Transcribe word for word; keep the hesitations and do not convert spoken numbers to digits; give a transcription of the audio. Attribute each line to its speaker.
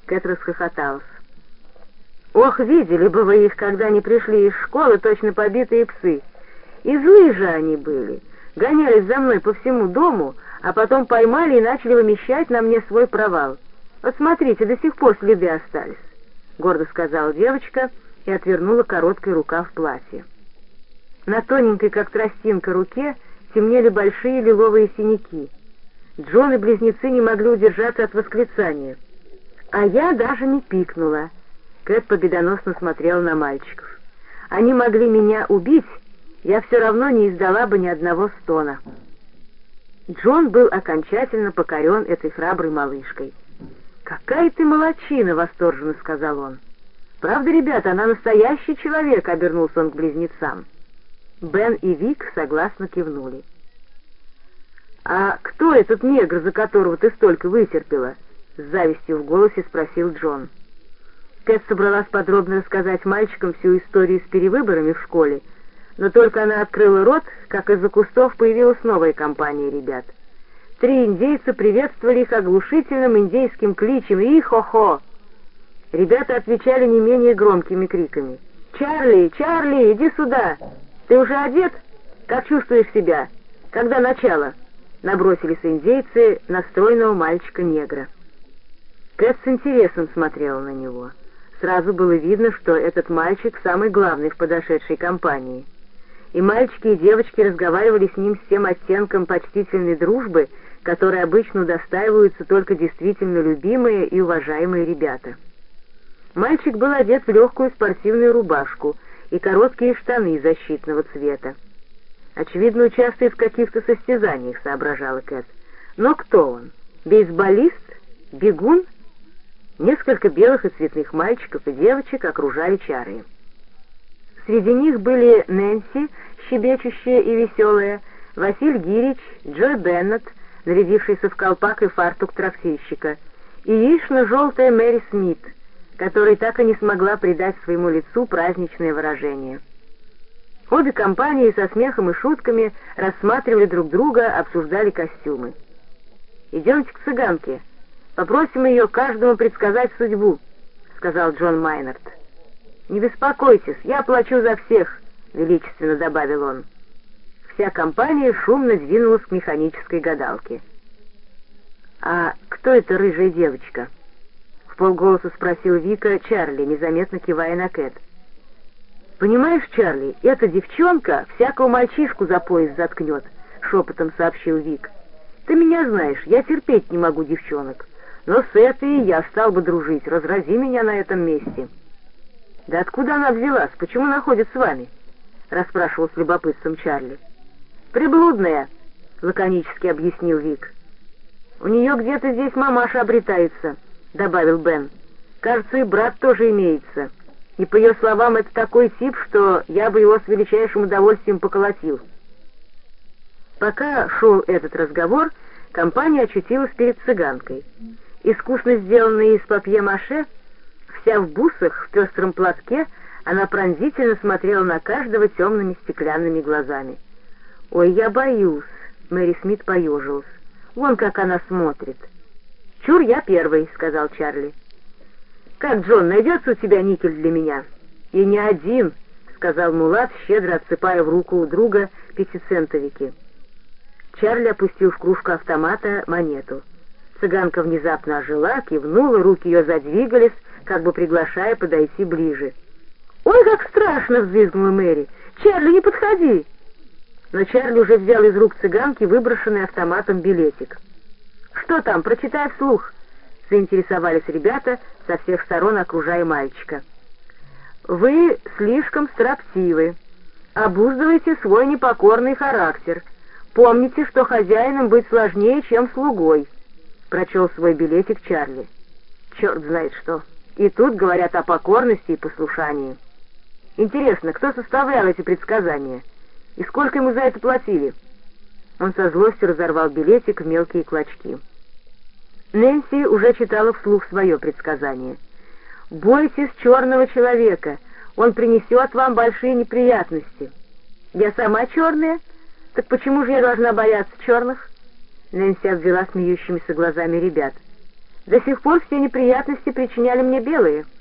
Speaker 1: Кэт расхохоталась. «Ох, видели бы вы их, когда они пришли из школы, точно побитые псы. И злые же они были, гонялись за мной по всему дому, а потом поймали и начали вымещать на мне свой провал. Вот смотрите, до сих пор следы остались», — гордо сказала девочка и отвернула короткий рукав платья. На тоненькой, как тростинка, руке темнели большие лиловые синяки. Джон и близнецы не могли удержаться от восклицания. «А я даже не пикнула». Кэт победоносно смотрела на мальчиков. «Они могли меня убить, я все равно не издала бы ни одного стона». Джон был окончательно покорен этой храброй малышкой. «Какая ты молодчина!» — восторженно сказал он. «Правда, ребята, она настоящий человек!» — обернулся он к близнецам. Бен и Вик согласно кивнули. «А кто этот негр, за которого ты столько вытерпела?» — с завистью в голосе спросил Джон. Кэт собралась подробно рассказать мальчикам всю историю с перевыборами в школе, но только она открыла рот, как из-за кустов появилась новая компания ребят. Три индейца приветствовали их оглушительным индейским кличем «И-хо-хо!». Ребята отвечали не менее громкими криками. «Чарли! Чарли! Иди сюда! Ты уже одет? Как чувствуешь себя? Когда начало?» Набросились индейцы на стройного мальчика-негра. Кэт с интересом смотрела на него. Сразу было видно, что этот мальчик самый главный в подошедшей компании. И мальчики, и девочки разговаривали с ним с тем оттенком почтительной дружбы, которой обычно удостаиваются только действительно любимые и уважаемые ребята. Мальчик был одет в легкую спортивную рубашку и короткие штаны защитного цвета. «Очевидно, участвует в каких-то состязаниях», — соображала Кэт. «Но кто он? Бейсболист? Бегун?» Несколько белых и цветных мальчиков и девочек окружали Чарли. Среди них были Нэнси, щебечущая и веселая, Василь Гирич, Джой Беннет, нарядившийся в колпак и фартук трактирщика, и яично-желтая Мэри Смит, которая так и не смогла придать своему лицу праздничное выражение. Обе компании со смехом и шутками рассматривали друг друга, обсуждали костюмы. «Идемте к цыганке. Попросим ее каждому предсказать судьбу», — сказал Джон Майнард. «Не беспокойтесь, я плачу за всех», — величественно добавил он. Вся компания шумно двинулась к механической гадалке. «А кто эта рыжая девочка?» — вполголоса спросил Вика Чарли, незаметно кивая на Кэт. «Понимаешь, Чарли, эта девчонка всякого мальчишку за пояс заткнет», — шепотом сообщил Вик. «Ты меня знаешь, я терпеть не могу девчонок. Но с этой я стал бы дружить, разрази меня на этом месте». «Да откуда она взялась? Почему она ходит с вами?» — расспрашивал с любопытством Чарли. «Приблудная», — лаконически объяснил Вик. «У нее где-то здесь мамаша обретается», — добавил Бен. «Кажется, и брат тоже имеется. И по ее словам, это такой тип, что я бы его с величайшим удовольствием поколотил». Пока шел этот разговор, компания очутилась перед цыганкой. Искусно сделанная из папье-маше, вся в бусах, в пестром платке, она пронзительно смотрела на каждого темными стеклянными глазами. «Ой, я боюсь», — Мэри Смит поежилась. «Вон как она смотрит». «Чур, я первый», — сказал Чарли. «Как, Джон, найдется у тебя никель для меня?» «И не один», — сказал мулат, щедро отсыпая в руку у друга пятицентовики. Чарли опустил в кружку автомата монету. Цыганка внезапно ожила, кивнула, руки ее задвигались, как бы приглашая подойти ближе. «Ой, как страшно!» — взвизгнула Мэри. «Чарли, не подходи!» Но Чарли уже взял из рук цыганки выброшенный автоматом билетик. «Что там? Прочитай вслух!» — заинтересовались ребята, со всех сторон окружая мальчика. «Вы слишком строптивы. Обуздывайте свой непокорный характер. Помните, что хозяином быть сложнее, чем слугой», — прочел свой билетик Чарли. «Черт знает что. И тут говорят о покорности и послушании. Интересно, кто составлял эти предсказания? И сколько ему за это платили?» Он со злостью разорвал билетик в мелкие клочки. Нэнси уже читала вслух свое предсказание. «Бойтесь черного человека, он принесет вам большие неприятности». «Я сама черная? Так почему же я должна бояться черных?» Нэнси обвела смеющимися глазами ребят. До сих пор все неприятности причиняли мне белые.